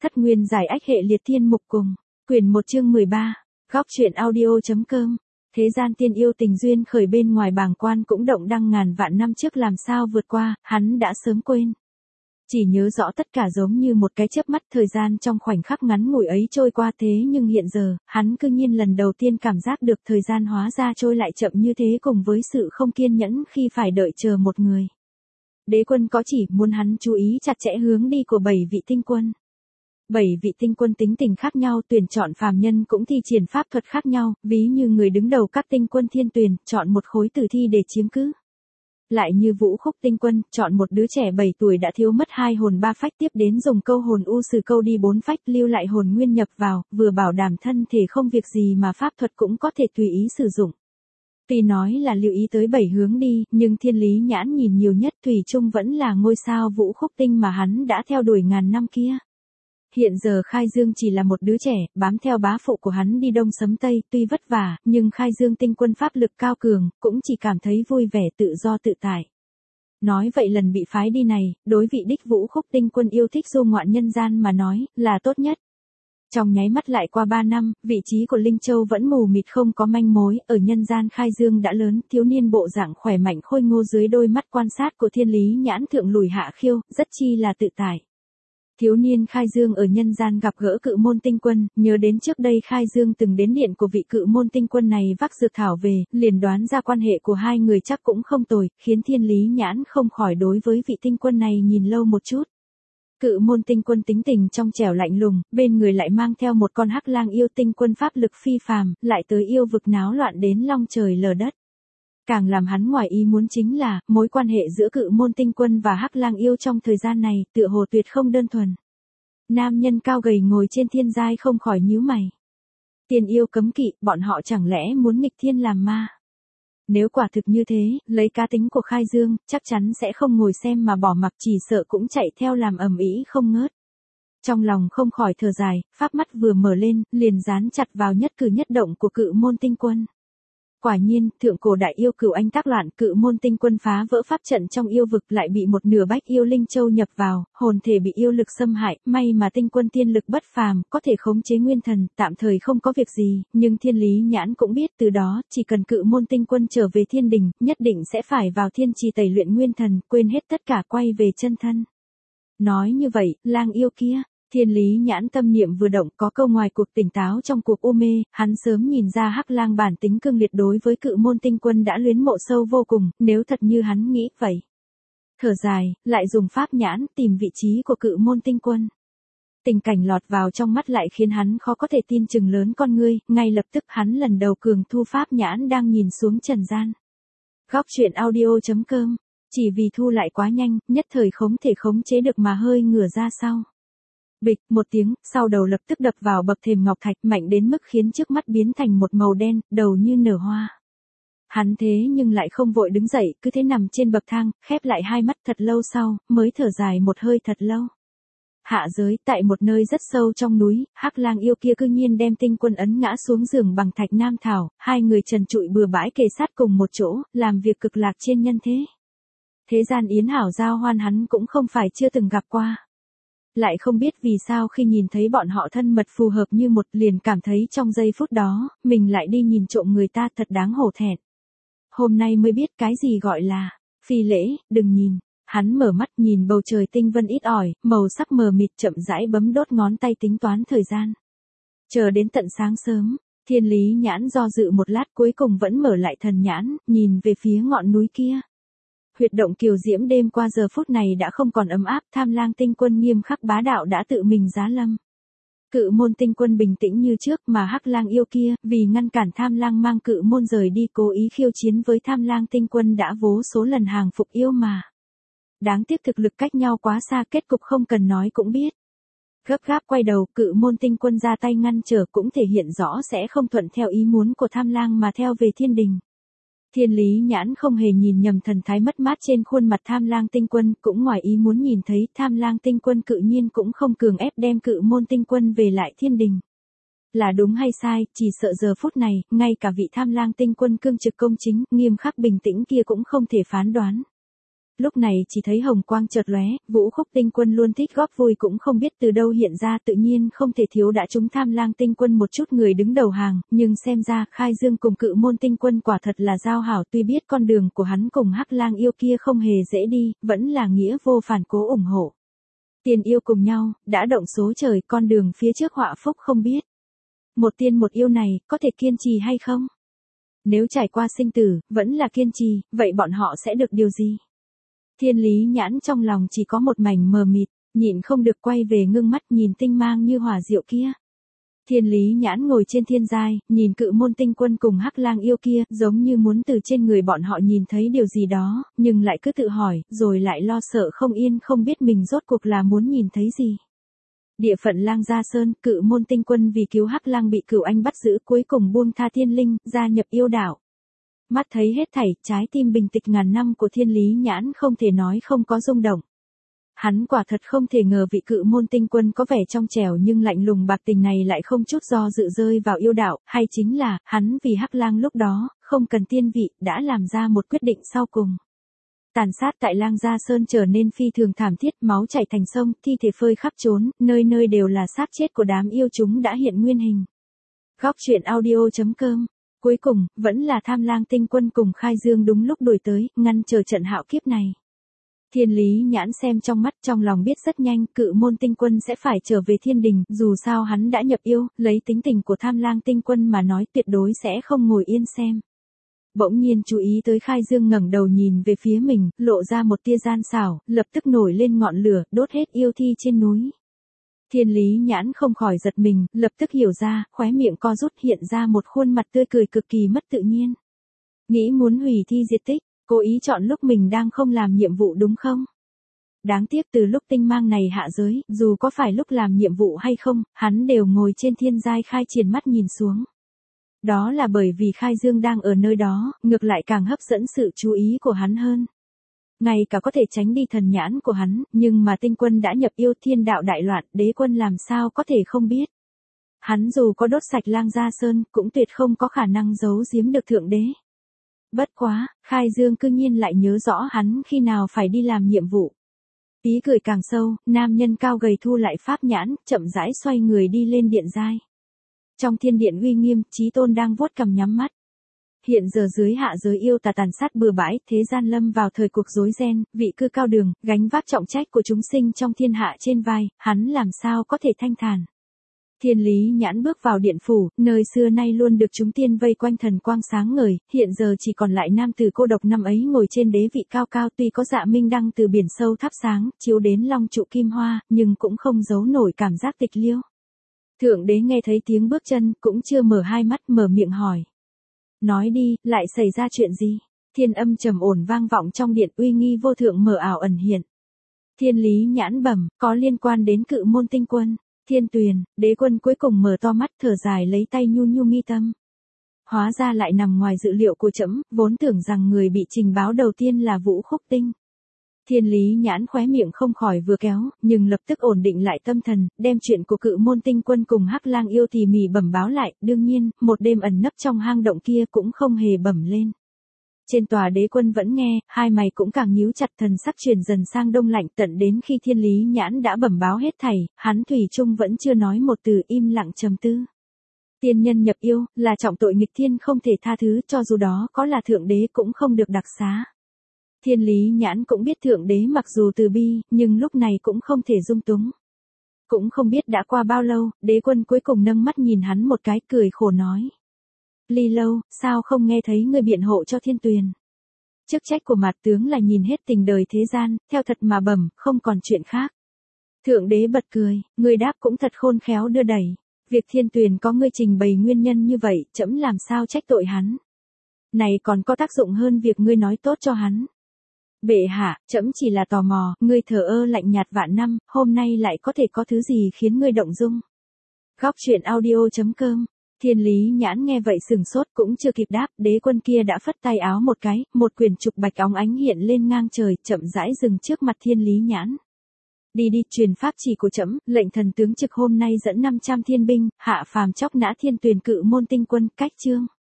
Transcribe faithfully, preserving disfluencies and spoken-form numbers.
Thất nguyên giải ách hệ liệt thiên mục cùng. Quyển một chương mười ba. Góc truyện audio.com. Thế gian tiên yêu tình duyên khởi bên ngoài bàng quan cũng động đăng ngàn vạn năm trước làm sao vượt qua, hắn đã sớm quên. Chỉ nhớ rõ tất cả giống như một cái chớp mắt, thời gian trong khoảnh khắc ngắn ngủi ấy trôi qua, thế nhưng hiện giờ, hắn cư nhiên lần đầu tiên cảm giác được thời gian hóa ra trôi lại chậm như thế, cùng với sự không kiên nhẫn khi phải đợi chờ một người. Đế quân có chỉ muốn hắn chú ý chặt chẽ hướng đi của bảy vị tinh quân. Bảy vị tinh quân tính tình khác nhau, tuyển chọn phàm nhân cũng thi triển pháp thuật khác nhau, ví như người đứng đầu các tinh quân thiên tuyền, chọn một khối tử thi để chiếm cứ. Lại như Vũ Khúc tinh quân, chọn một đứa trẻ bảy tuổi đã thiếu mất hai hồn ba phách, tiếp đến dùng câu hồn u sử câu đi bốn phách, lưu lại hồn nguyên nhập vào, vừa bảo đảm thân thể không việc gì mà pháp thuật cũng có thể tùy ý sử dụng. Tuy nói là lưu ý tới bảy hướng đi, nhưng thiên lý nhãn nhìn nhiều nhất thủy chung vẫn là ngôi sao Vũ Khúc tinh mà hắn đã theo đuổi ngàn năm kia. Hiện giờ Khai Dương chỉ là một đứa trẻ, bám theo bá phụ của hắn đi đông sấm tây, tuy vất vả, nhưng Khai Dương tinh quân pháp lực cao cường, cũng chỉ cảm thấy vui vẻ tự do tự tại. Nói vậy lần bị phái đi này, đối vị đích Vũ Khúc tinh quân yêu thích du ngoạn nhân gian mà nói, là tốt nhất. Trong nháy mắt lại qua ba năm, vị trí của Linh Châu vẫn mù mịt không có manh mối, ở nhân gian Khai Dương đã lớn, thiếu niên bộ dạng khỏe mạnh khôi ngô dưới đôi mắt quan sát của thiên lý nhãn thượng lùi hạ khiêu, rất chi là tự tại. Thiếu niên Khai Dương ở nhân gian gặp gỡ Cự Môn tinh quân, nhớ đến trước đây Khai Dương từng đến điện của vị Cự Môn tinh quân này vác dược thảo về, liền đoán ra quan hệ của hai người chắc cũng không tồi, khiến thiên lý nhãn không khỏi đối với vị tinh quân này nhìn lâu một chút. Cự Môn tinh quân tính tình trong trẻo lạnh lùng, bên người lại mang theo một con hắc lang yêu, tinh quân pháp lực phi phàm, lại tới yêu vực náo loạn đến long trời lở đất. Càng làm hắn ngoài ý muốn chính là, mối quan hệ giữa Cự Môn tinh quân và hắc lang yêu trong thời gian này, tựa hồ tuyệt không đơn thuần. Nam nhân cao gầy ngồi trên thiên giai không khỏi nhíu mày. Tiên yêu cấm kỵ, bọn họ chẳng lẽ muốn nghịch thiên làm ma? Nếu quả thực như thế, lấy cá tính của Khai Dương, chắc chắn sẽ không ngồi xem mà bỏ mặc, chỉ sợ cũng chạy theo làm ầm ĩ không ngớt. Trong lòng không khỏi thở dài, pháp mắt vừa mở lên, liền dán chặt vào nhất cử nhất động của Cự Môn tinh quân. Quả nhiên, thượng cổ đại yêu Cửu Anh tác loạn, Cự Môn tinh quân phá vỡ pháp trận trong yêu vực, lại bị một nửa bách yêu Linh Châu nhập vào, hồn thể bị yêu lực xâm hại, may mà tinh quân tiên lực bất phàm, có thể khống chế nguyên thần, tạm thời không có việc gì, nhưng thiên lý nhãn cũng biết từ đó, chỉ cần Cự Môn tinh quân trở về thiên đình, nhất định sẽ phải vào thiên trì tẩy luyện nguyên thần, quên hết tất cả quay về chân thân. Nói như vậy, lang yêu kia. Thiên lý nhãn tâm niệm vừa động, có câu ngoài cuộc tỉnh táo trong cuộc u mê, hắn sớm nhìn ra hắc lang bản tính cương liệt đối với Cự Môn tinh quân đã luyến mộ sâu vô cùng, nếu thật như hắn nghĩ vậy. Thở dài, lại dùng pháp nhãn tìm vị trí của Cự Môn tinh quân. Tình cảnh lọt vào trong mắt lại khiến hắn khó có thể tin chừng lớn con ngươi, ngay lập tức hắn lần đầu cường thu pháp nhãn đang nhìn xuống trần gian. Góc truyện audio.com, chỉ vì thu lại quá nhanh, nhất thời không thể khống chế được mà hơi ngửa ra sau. Bịch, một tiếng, sau đầu lập tức đập vào bậc thềm ngọc thạch, mạnh đến mức khiến trước mắt biến thành một màu đen, đầu như nở hoa. Hắn thế nhưng lại không vội đứng dậy, cứ thế nằm trên bậc thang, khép lại hai mắt thật lâu sau, mới thở dài một hơi thật lâu. Hạ giới, tại một nơi rất sâu trong núi, hắc lang yêu kia cư nhiên đem tinh quân ấn ngã xuống giường bằng thạch nam thảo, hai người trần trụi bừa bãi kề sát cùng một chỗ, làm việc cực lạc trên nhân thế. Thế gian yến hảo giao hoan hắn cũng không phải chưa từng gặp qua. Lại không biết vì sao khi nhìn thấy bọn họ thân mật phù hợp như một, liền cảm thấy trong giây phút đó, mình lại đi nhìn trộm người ta, thật đáng hổ thẹn. Hôm nay mới biết cái gì gọi là phi lễ, đừng nhìn. Hắn mở mắt nhìn bầu trời tinh vân ít ỏi, màu sắc mờ mịt, chậm rãi bấm đốt ngón tay tính toán thời gian. Chờ đến tận sáng sớm, thiên lý nhãn do dự một lát, cuối cùng vẫn mở lại thần nhãn, nhìn về phía ngọn núi kia. Huyệt động kiều diễm đêm qua giờ phút này đã không còn ấm áp, Tham Lang tinh quân nghiêm khắc bá đạo đã tự mình giá lâm. Cự Môn tinh quân bình tĩnh như trước, mà hắc lang yêu kia, vì ngăn cản Tham Lang mang Cự Môn rời đi, cố ý khiêu chiến với Tham Lang tinh quân đã vô số lần hàng phục yêu mà. Đáng tiếc thực lực cách nhau quá xa, kết cục không cần nói cũng biết. Gấp gáp quay đầu, Cự Môn tinh quân ra tay ngăn trở, cũng thể hiện rõ sẽ không thuận theo ý muốn của Tham Lang mà theo về thiên đình. Thiên lý nhãn không hề nhìn nhầm thần thái mất mát trên khuôn mặt Tham Lang tinh quân, cũng ngoài ý muốn nhìn thấy Tham Lang tinh quân cự nhiên cũng không cường ép đem Cự Môn tinh quân về lại thiên đình. Là đúng hay sai, chỉ sợ giờ phút này, ngay cả vị Tham Lang tinh quân cương trực công chính, nghiêm khắc bình tĩnh kia cũng không thể phán đoán. lúc này chỉ thấy hồng quang chợt lóe, Vũ Khúc tinh quân luôn thích góp vui cũng không biết từ đâu hiện ra, tự nhiên không thể thiếu đã trúng Tham Lang tinh quân một chút người đứng đầu hàng, nhưng xem ra Khai Dương cùng Cự Môn tinh quân quả thật là giao hảo, tuy biết con đường của hắn cùng Hắc Lang yêu kia không hề dễ đi, vẫn là nghĩa vô phản cố ủng hộ. Tiên yêu cùng nhau, đã động số trời, con đường phía trước họa phúc không biết. Một tiên một yêu này, có thể kiên trì hay không? Nếu trải qua sinh tử, vẫn là kiên trì, vậy bọn họ sẽ được điều gì? Thiên Lý Nhãn trong lòng chỉ có một mảnh mờ mịt, nhịn không được quay về ngưng mắt nhìn tinh mang như hỏa diệu kia. Thiên Lý Nhãn ngồi trên thiên giai, nhìn Cự Môn tinh quân cùng Hắc Lang yêu kia, giống như muốn từ trên người bọn họ nhìn thấy điều gì đó, nhưng lại cứ tự hỏi, rồi lại lo sợ không yên không biết mình rốt cuộc là muốn nhìn thấy gì. Địa phận Lang Gia Sơn, Cự Môn tinh quân vì cứu Hắc Lang bị Cửu Anh bắt giữ, cuối cùng buông tha thiên linh, gia nhập yêu đạo. Mắt thấy hết thảy, trái tim bình tịch ngàn năm của Thiên Lý Nhãn không thể nói không có rung động. Hắn quả thật không thể ngờ vị Cự Môn tinh quân có vẻ trong trẻo nhưng lạnh lùng bạc tình này lại không chút do dự rơi vào yêu đạo, hay chính là, hắn vì Hắc Lang lúc đó, không cần tiên vị, đã làm ra một quyết định sau cùng. Tàn sát tại Lang Gia Sơn trở nên phi thường thảm thiết, máu chảy thành sông, thi thể phơi khắp trốn, nơi nơi đều là xác chết của đám yêu chúng đã hiện nguyên hình. Góc truyện audio chấm com. Cuối cùng, vẫn là Tham Lang tinh quân cùng Khai Dương đúng lúc đuổi tới, ngăn chờ trận hạo kiếp này. Thiên Lý Nhãn xem trong mắt, trong lòng biết rất nhanh, Cự Môn tinh quân sẽ phải trở về thiên đình, dù sao hắn đã nhập yêu, lấy tính tình của Tham Lang tinh quân mà nói tuyệt đối sẽ không ngồi yên xem. Bỗng nhiên chú ý tới Khai Dương ngẩng đầu nhìn về phía mình, lộ ra một tia gian xảo, lập tức nổi lên ngọn lửa, đốt hết yêu thi trên núi. Thiên Lý Nhãn không khỏi giật mình, lập tức hiểu ra, khóe miệng co rút hiện ra một khuôn mặt tươi cười cực kỳ mất tự nhiên. Nghĩ muốn hủy thi diệt tích, cố ý chọn lúc mình đang không làm nhiệm vụ đúng không? Đáng tiếc từ lúc tinh mang này hạ giới, dù có phải lúc làm nhiệm vụ hay không, hắn đều ngồi trên thiên giai khai triển mắt nhìn xuống. Đó là bởi vì Khai Dương đang ở nơi đó, ngược lại càng hấp dẫn sự chú ý của hắn hơn. Ngay cả có thể tránh đi thần nhãn của hắn, nhưng mà tinh quân đã nhập yêu, thiên đạo đại loạn, đế quân làm sao có thể không biết. Hắn dù có đốt sạch Lang Gia Sơn, cũng tuyệt không có khả năng giấu giếm được thượng đế. Bất quá, Khai Dương cư nhiên lại nhớ rõ hắn khi nào phải đi làm nhiệm vụ. Ý cười càng sâu, nam nhân cao gầy thu lại pháp nhãn, chậm rãi xoay người đi lên điện giai. Trong thiên điện uy nghiêm, Chí Tôn đang vuốt cằm nhắm mắt. Hiện giờ dưới hạ giới yêu tà tàn sát bừa bãi, thế gian lâm vào thời cuộc rối ren, vị cư cao đường, gánh vác trọng trách của chúng sinh trong thiên hạ trên vai, hắn làm sao có thể thanh thản. Thiên Lý Nhãn bước vào điện phủ, nơi xưa nay luôn được chúng tiên vây quanh thần quang sáng ngời, hiện giờ chỉ còn lại nam tử cô độc năm ấy ngồi trên đế vị cao cao, tuy có Dạ Minh đăng từ biển sâu thắp sáng, chiếu đến long trụ kim hoa, nhưng cũng không giấu nổi cảm giác tịch liêu. Thượng đế nghe thấy tiếng bước chân, cũng chưa mở hai mắt, mở miệng hỏi. Nói đi, lại xảy ra chuyện gì? Thiên âm trầm ổn vang vọng trong điện, uy nghi vô thượng mờ ảo ẩn hiện. Thiên Lý Nhãn bẩm, có liên quan đến Cự Môn tinh quân. Thiên Tuyền, đế quân cuối cùng mở to mắt thở dài lấy tay nhu nhu mi tâm. Hóa ra lại nằm ngoài dự liệu của trẫm, vốn tưởng rằng người bị trình báo đầu tiên là Vũ Khúc tinh. Thiên Lý Nhãn khóe miệng không khỏi vừa kéo, nhưng lập tức ổn định lại tâm thần, đem chuyện của Cự Môn tinh quân cùng Hắc Lang yêu tỉ mỉ bẩm báo lại, đương nhiên, một đêm ẩn nấp trong hang động kia cũng không hề bẩm lên. Trên tòa đế quân vẫn nghe, hai mày cũng càng nhíu chặt, thần sắc chuyển dần sang đông lạnh, tận đến khi Thiên Lý Nhãn đã bẩm báo hết thảy, hắn thủy chung vẫn chưa nói một từ, im lặng trầm tư. Tiên nhân nhập yêu, là trọng tội nghịch thiên không thể tha thứ, cho dù đó có là thượng đế cũng không được đặc xá. Thiên Lý Nhãn cũng biết thượng đế mặc dù từ bi, nhưng lúc này cũng không thể dung túng. Cũng không biết đã qua bao lâu, đế quân cuối cùng nâng mắt nhìn hắn một cái, cười khổ nói. Ly Lâu, sao không nghe thấy ngươi biện hộ cho Thiên Tuyền? Chức trách của Mạt tướng là nhìn hết tình đời thế gian, theo thật mà bẩm, không còn chuyện khác. Thượng đế bật cười, ngươi đáp cũng thật khôn khéo đưa đẩy. Việc Thiên Tuyền có ngươi trình bày nguyên nhân như vậy, trẫm làm sao trách tội hắn. Này còn có tác dụng hơn việc ngươi nói tốt cho hắn. Bệ hạ, trẫm chỉ là tò mò, ngươi thờ ơ lạnh nhạt vạn năm, hôm nay lại có thể có thứ gì khiến ngươi động dung. Góc truyện audio chấm com. Thiên Lý Nhãn nghe vậy sừng sốt, cũng chưa kịp đáp, đế quân kia đã phất tay áo một cái, một quyển trục bạch óng ánh hiện lên ngang trời, chậm rãi dừng trước mặt Thiên Lý Nhãn. Đi đi, truyền pháp chỉ của trẫm, lệnh thần tướng trực hôm nay dẫn năm trăm thiên binh, hạ phàm chóc nã Thiên Tuyền Cự Môn tinh quân, cách chương.